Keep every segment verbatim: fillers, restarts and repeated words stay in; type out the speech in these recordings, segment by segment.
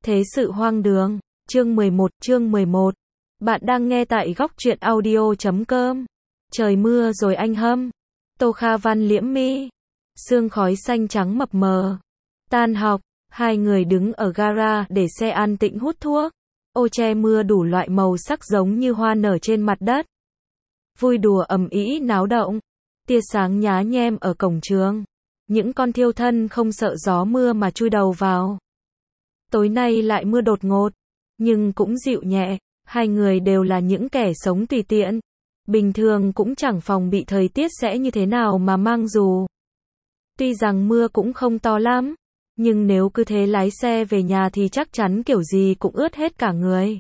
Thế sự hoang đường, chương mười một, chương mười một. Bạn đang nghe tại góc truyện audio chấm com. Trời mưa rồi anh Hâm. Tô Kha Văn liễm mi. Sương khói xanh trắng mập mờ. Tan học, hai người đứng ở gara để xe an tĩnh hút thuốc. Ô che mưa đủ loại màu sắc giống như hoa nở trên mặt đất. Vui đùa ầm ĩ náo động. Tia sáng nhá nhem ở cổng trường. Những con thiêu thân không sợ gió mưa mà chui đầu vào. Tối nay lại mưa đột ngột, nhưng cũng dịu nhẹ, hai người đều là những kẻ sống tùy tiện. Bình thường cũng chẳng phòng bị thời tiết sẽ như thế nào mà mang dù. Tuy rằng mưa cũng không to lắm, nhưng nếu cứ thế lái xe về nhà thì chắc chắn kiểu gì cũng ướt hết cả người.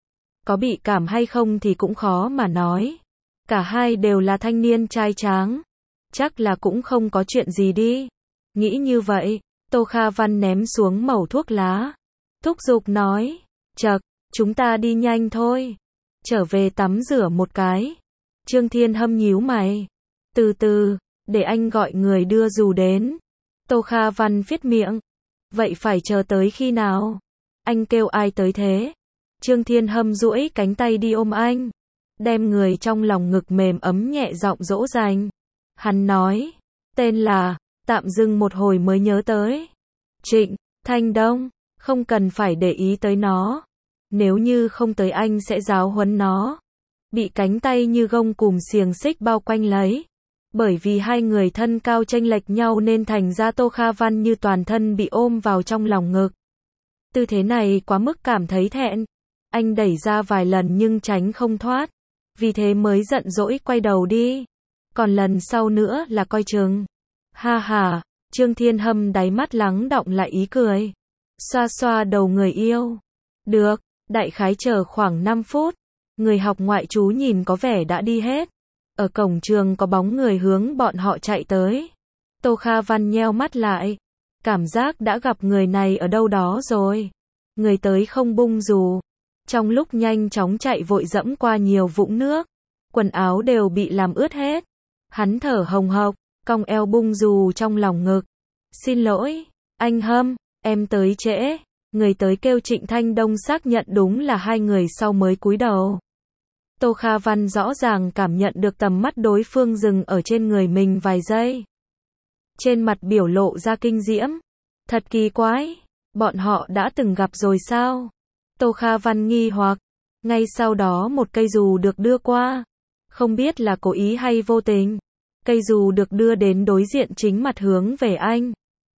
Có bị cảm hay không thì cũng khó mà nói. Cả hai đều là thanh niên trai tráng. Chắc là cũng không có chuyện gì đi. Nghĩ như vậy, Tô Kha Văn ném xuống mẩu thuốc lá. Thúc giục nói, chậc, chúng ta đi nhanh thôi. Trở về tắm rửa một cái. Trương Thiên Hâm nhíu mày. Từ từ, để anh gọi người đưa dù đến. Tô Kha Văn phết miệng. Vậy phải chờ tới khi nào? Anh kêu ai tới thế? Trương Thiên Hâm duỗi cánh tay đi ôm anh. Đem người trong lòng ngực mềm ấm nhẹ giọng dỗ dành. Hắn nói, tên là, tạm dừng một hồi mới nhớ tới. Trịnh Thanh Đông, không cần phải để ý tới nó. Nếu như không tới anh sẽ giáo huấn nó. Bị cánh tay như gông cùm xiềng xích bao quanh lấy. Bởi vì hai người thân cao chênh lệch nhau nên thành ra Tô Kha Văn như toàn thân bị ôm vào trong lòng ngực. Tư thế này quá mức cảm thấy thẹn. Anh đẩy ra vài lần nhưng tránh không thoát. Vì thế mới giận dỗi quay đầu đi. Còn lần sau nữa là coi chừng. Ha ha, Trương Thiên Hâm đáy mắt lắng đọng lại ý cười. Xoa xoa đầu người yêu. Được, đại khái chờ khoảng năm phút. Người học ngoại trú nhìn có vẻ đã đi hết. Ở cổng trường có bóng người hướng bọn họ chạy tới. Tô Kha Văn nheo mắt lại. Cảm giác đã gặp người này ở đâu đó rồi. Người tới không bung dù. Trong lúc nhanh chóng chạy vội dẫm qua nhiều vũng nước. Quần áo đều bị làm ướt hết. Hắn thở hồng hộc, cong eo bung dù trong lòng ngực. Xin lỗi, anh Hâm, em tới trễ. Người tới kêu Trịnh Thanh Đông xác nhận đúng là hai người sau mới cúi đầu. Tô Kha Văn rõ ràng cảm nhận được tầm mắt đối phương dừng ở trên người mình vài giây. Trên mặt biểu lộ ra kinh diễm. Thật kỳ quái, bọn họ đã từng gặp rồi sao? Tô Kha Văn nghi hoặc. Ngay sau đó một cây dù được đưa qua. Không biết là cố ý hay vô tình. Cây dù được đưa đến đối diện chính mặt hướng về anh.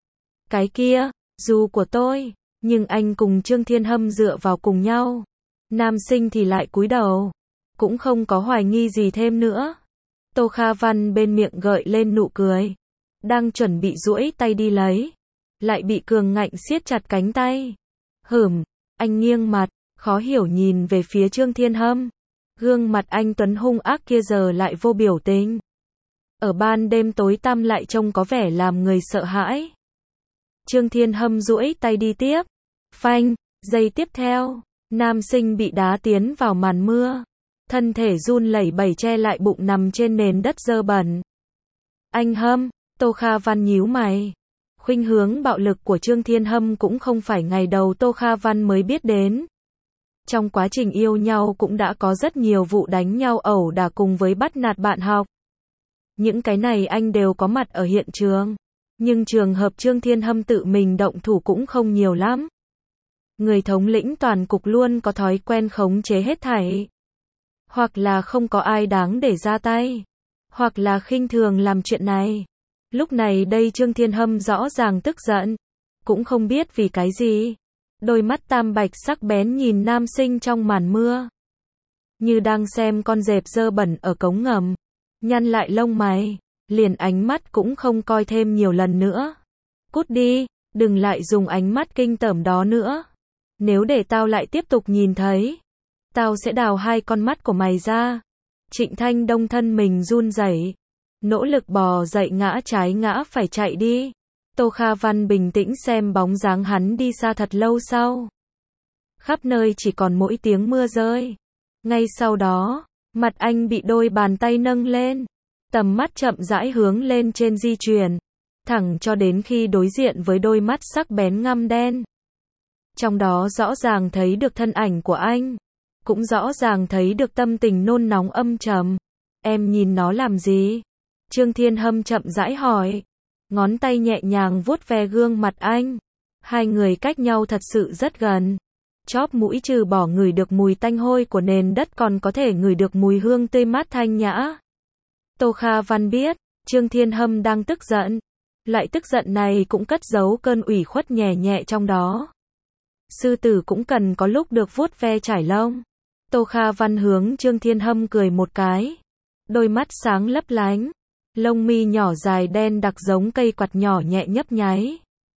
Cái kia, dù của tôi. Nhưng anh cùng Trương Thiên Hâm dựa vào cùng nhau. Nam sinh thì lại cúi đầu. Cũng không có hoài nghi gì thêm nữa. Tô Kha Văn bên miệng gợi lên nụ cười. Đang chuẩn bị duỗi tay đi lấy. Lại bị cường ngạnh siết chặt cánh tay. Hửm, anh nghiêng mặt, khó hiểu nhìn về phía Trương Thiên Hâm. Gương mặt anh tuấn hung ác kia giờ lại vô biểu tình. Ở ban đêm tối tăm lại trông có vẻ làm người sợ hãi. Trương Thiên Hâm duỗi tay đi tiếp. Phanh, giây tiếp theo, nam sinh bị đá tiến vào màn mưa. Thân thể run lẩy bẩy che lại bụng nằm trên nền đất dơ bẩn. Anh Hâm, Tô Kha Văn nhíu mày. Khuynh hướng bạo lực của Trương Thiên Hâm cũng không phải ngày đầu Tô Kha Văn mới biết đến. Trong quá trình yêu nhau cũng đã có rất nhiều vụ đánh nhau ẩu đả cùng với bắt nạt bạn học. Những cái này anh đều có mặt ở hiện trường. Nhưng trường hợp Trương Thiên Hâm tự mình động thủ cũng không nhiều lắm. Người thống lĩnh toàn cục luôn có thói quen khống chế hết thảy. Hoặc là không có ai đáng để ra tay. Hoặc là khinh thường làm chuyện này. Lúc này đây Trương Thiên Hâm rõ ràng tức giận. Cũng không biết vì cái gì. Đôi mắt tam bạch sắc bén nhìn nam sinh trong màn mưa. Như đang xem con dẹp dơ bẩn ở cống ngầm. Nhăn lại lông mày. Liền ánh mắt cũng không coi thêm nhiều lần nữa. Cút đi, đừng lại dùng ánh mắt kinh tởm đó nữa. Nếu để tao lại tiếp tục nhìn thấy. Tao sẽ đào hai con mắt của mày ra. Trịnh Thanh Đông thân mình run rẩy. Nỗ lực bò dậy ngã trái ngã phải chạy đi. Tô Kha Văn bình tĩnh xem bóng dáng hắn đi xa thật lâu sau. Khắp nơi chỉ còn mỗi tiếng mưa rơi. Ngay sau đó, mặt anh bị đôi bàn tay nâng lên. Tầm mắt chậm rãi hướng lên trên di chuyển. Thẳng cho đến khi đối diện với đôi mắt sắc bén ngăm đen. Trong đó rõ ràng thấy được thân ảnh của anh, cũng rõ ràng thấy được tâm tình nôn nóng âm trầm. Em nhìn nó làm gì? Trương Thiên Hâm chậm rãi hỏi. Ngón tay nhẹ nhàng vuốt ve gương mặt anh. Hai người cách nhau thật sự rất gần. Chóp mũi trừ bỏ ngửi được mùi tanh hôi của nền đất còn có thể ngửi được mùi hương tươi mát thanh nhã. Tô Kha Văn biết, Trương Thiên Hâm đang tức giận. Loại tức giận này cũng cất giấu cơn ủy khuất nhẹ nhẹ trong đó. Sư tử cũng cần có lúc được vuốt ve trải lông. Tô Kha Văn hướng Trương Thiên Hâm cười một cái. Đôi mắt sáng lấp lánh. Lông mi nhỏ dài đen đặc giống cây quạt nhỏ nhẹ nhấp nháy.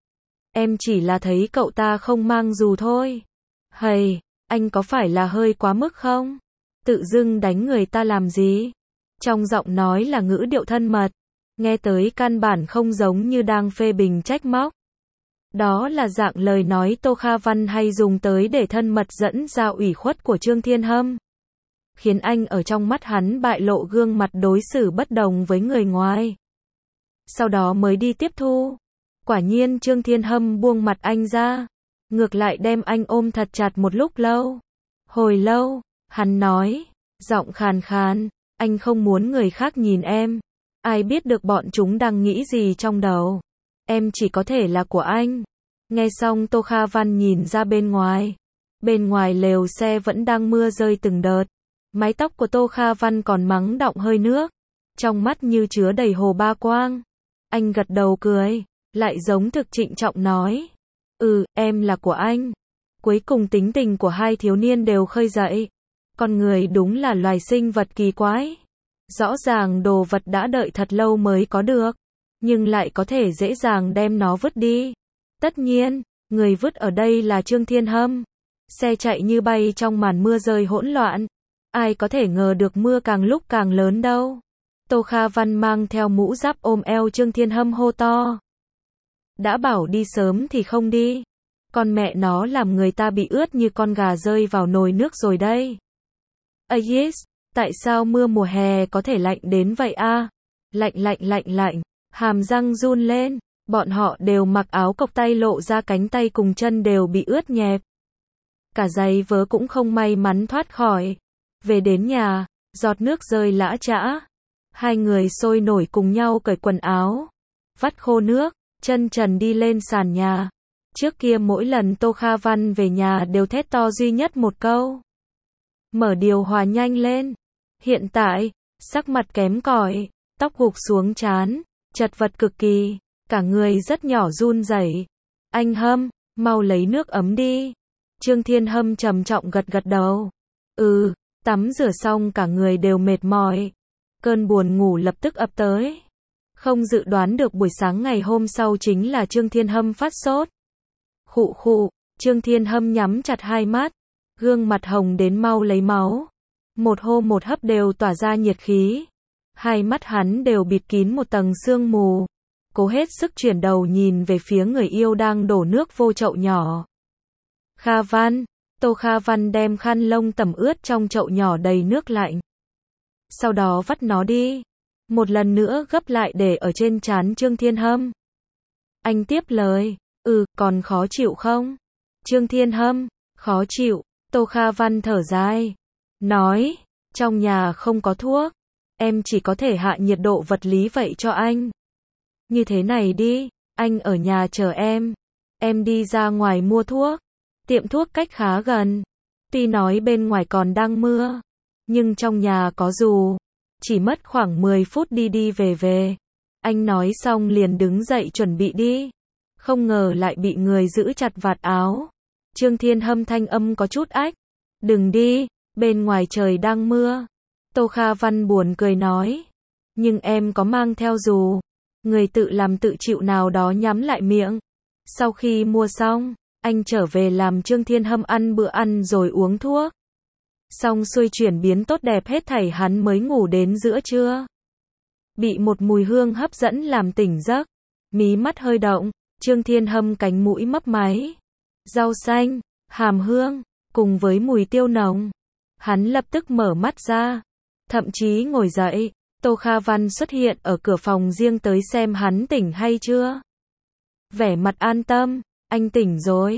Em chỉ là thấy cậu ta không mang dù thôi. Hầy, anh có phải là hơi quá mức không? Tự dưng đánh người ta làm gì? Trong giọng nói là ngữ điệu thân mật. Nghe tới căn bản không giống như đang phê bình trách móc. Đó là dạng lời nói Tô Kha Văn hay dùng tới để thân mật dẫn ra ủy khuất của Trương Thiên Hâm. Khiến anh ở trong mắt hắn bại lộ gương mặt đối xử bất đồng với người ngoài. Sau đó mới đi tiếp thu. Quả nhiên Trương Thiên Hâm buông mặt anh ra. Ngược lại đem anh ôm thật chặt một lúc lâu. Hồi lâu, hắn nói, giọng khàn khàn, anh không muốn người khác nhìn em. Ai biết được bọn chúng đang nghĩ gì trong đầu. Em chỉ có thể là của anh. Nghe xong Tô Kha Văn nhìn ra bên ngoài. Bên ngoài lều xe vẫn đang mưa rơi từng đợt. Mái tóc của Tô Kha Văn còn mắng đọng hơi nước. Trong mắt như chứa đầy hồ ba quang. Anh gật đầu cười. Lại giống thực trịnh trọng nói. Ừ, em là của anh. Cuối cùng tính tình của hai thiếu niên đều khơi dậy. Con người đúng là loài sinh vật kỳ quái. Rõ ràng đồ vật đã đợi thật lâu mới có được. Nhưng lại có thể dễ dàng đem nó vứt đi. Tất nhiên, người vứt ở đây là Trương Thiên Hâm. Xe chạy như bay trong màn mưa rơi hỗn loạn. Ai có thể ngờ được mưa càng lúc càng lớn đâu. Tô Kha Văn mang theo mũ giáp ôm eo Trương Thiên Hâm hô to. Đã bảo đi sớm thì không đi. Con mẹ nó làm người ta bị ướt như con gà rơi vào nồi nước rồi đây. A yes, tại sao mưa mùa hè có thể lạnh đến vậy a? À? Lạnh lạnh lạnh lạnh, hàm răng run lên, bọn họ đều mặc áo cộc tay lộ ra cánh tay cùng chân đều bị ướt nhẹp. Cả giày vớ cũng không may mắn thoát khỏi. Về đến nhà, giọt nước rơi lã chã. Hai người sôi nổi cùng nhau cởi quần áo, vắt khô nước, chân trần đi lên sàn nhà. Trước kia mỗi lần Tô Kha Văn về nhà đều thét to duy nhất một câu. Mở điều hòa nhanh lên. Hiện tại, sắc mặt kém cỏi, tóc gục xuống trán, chật vật cực kỳ, cả người rất nhỏ run rẩy. Anh Hâm, mau lấy nước ấm đi. Trương Thiên Hâm trầm trọng gật gật đầu. Ừ, tắm rửa xong cả người đều mệt mỏi. Cơn buồn ngủ lập tức ập tới. Không dự đoán được buổi sáng ngày hôm sau chính là Trương Thiên Hâm phát sốt. Khụ khụ, Trương Thiên Hâm nhắm chặt hai mắt, gương mặt hồng đến mau lấy máu. Một hô một hấp đều tỏa ra nhiệt khí. Hai mắt hắn đều bịt kín một tầng sương mù. Cố hết sức chuyển đầu nhìn về phía người yêu đang đổ nước vô chậu nhỏ. Kha Văn, Tô Kha Văn đem khăn lông tẩm ướt trong chậu nhỏ đầy nước lạnh. Sau đó vắt nó đi. Một lần nữa gấp lại để ở trên trán Trương Thiên Hâm. Anh tiếp lời. Ừ, còn khó chịu không? Trương Thiên Hâm, khó chịu. Tô Kha Văn thở dài. Nói, trong nhà không có thuốc. Em chỉ có thể hạ nhiệt độ vật lý vậy cho anh. Như thế này đi, anh ở nhà chờ em. Em đi ra ngoài mua thuốc. Tiệm thuốc cách khá gần. Tuy nói bên ngoài còn đang mưa, nhưng trong nhà có dù. Chỉ mất khoảng mười phút đi đi về về. Anh nói xong liền đứng dậy chuẩn bị đi. Không ngờ lại bị người giữ chặt vạt áo. Trương Thiên Hâm thanh âm có chút ách. Đừng đi, bên ngoài trời đang mưa. Tô Kha Văn buồn cười nói. Nhưng em có mang theo dù. Người tự làm tự chịu nào đó nhắm lại miệng. Sau khi mua xong, anh trở về làm Trương Thiên Hâm ăn bữa ăn rồi uống thuốc. Xong xuôi chuyển biến tốt đẹp hết thảy hắn mới ngủ đến giữa trưa. Bị một mùi hương hấp dẫn làm tỉnh giấc. Mí mắt hơi động, Trương Thiên Hâm cánh mũi mấp máy. Rau xanh, hàm hương, cùng với mùi tiêu nồng. Hắn lập tức mở mắt ra. Thậm chí ngồi dậy, Tô Kha Văn xuất hiện ở cửa phòng riêng tới xem hắn tỉnh hay chưa. Vẻ mặt an tâm, anh tỉnh rồi,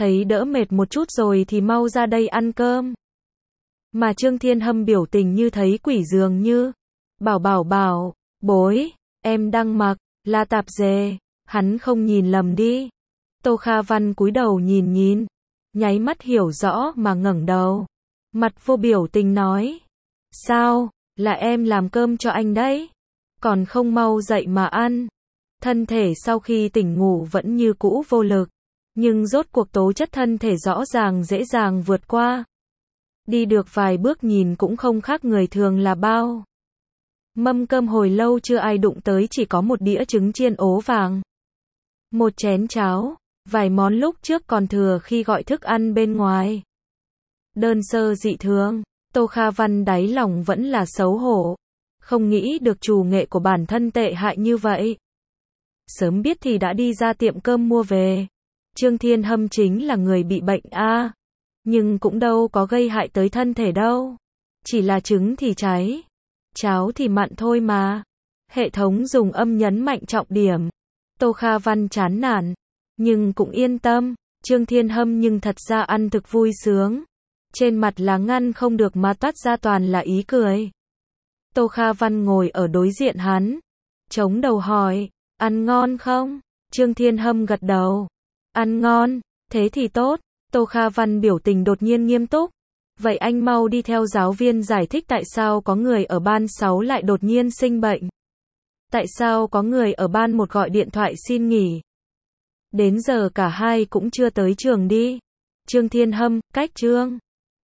thấy đỡ mệt một chút rồi thì mau ra đây ăn cơm. Mà Trương Thiên Hâm biểu tình như thấy quỷ dường như. Bảo bảo bảo, bối, em đang mặc, là tạp dề, hắn không nhìn lầm đi. Tô Kha Văn cúi đầu nhìn nhìn, nháy mắt hiểu rõ mà ngẩng đầu. Mặt vô biểu tình nói. Sao, là em làm cơm cho anh đấy. Còn không mau dậy mà ăn. Thân thể sau khi tỉnh ngủ vẫn như cũ vô lực. Nhưng rốt cuộc tố chất thân thể rõ ràng dễ dàng vượt qua. Đi được vài bước nhìn cũng không khác người thường là bao. Mâm cơm hồi lâu chưa ai đụng tới, chỉ có một đĩa trứng chiên ố vàng. Một chén cháo, vài món lúc trước còn thừa khi gọi thức ăn bên ngoài. Đơn sơ dị thường, Tô Kha Văn đáy lòng vẫn là xấu hổ. Không nghĩ được chủ nghệ của bản thân tệ hại như vậy. Sớm biết thì đã đi ra tiệm cơm mua về. Trương Thiên Hâm chính là người bị bệnh a, à, nhưng cũng đâu có gây hại tới thân thể đâu. Chỉ là trứng thì cháy, cháo thì mặn thôi mà. Hệ thống dùng âm nhấn mạnh trọng điểm. Tô Kha Văn chán nản, nhưng cũng yên tâm. Trương Thiên Hâm nhưng thật ra ăn thực vui sướng. Trên mặt là ngăn không được mà toát ra toàn là ý cười. Tô Kha Văn ngồi ở đối diện hắn, chống đầu hỏi, ăn ngon không? Trương Thiên Hâm gật đầu. Ăn ngon, thế thì tốt. Tô Kha Văn biểu tình đột nhiên nghiêm túc. Vậy anh mau đi theo giáo viên giải thích tại sao có người ở ban sáu lại đột nhiên sinh bệnh. Tại sao có người ở ban một gọi điện thoại xin nghỉ. Đến giờ cả hai cũng chưa tới trường đi. Trương Thiên Hâm, cách Trương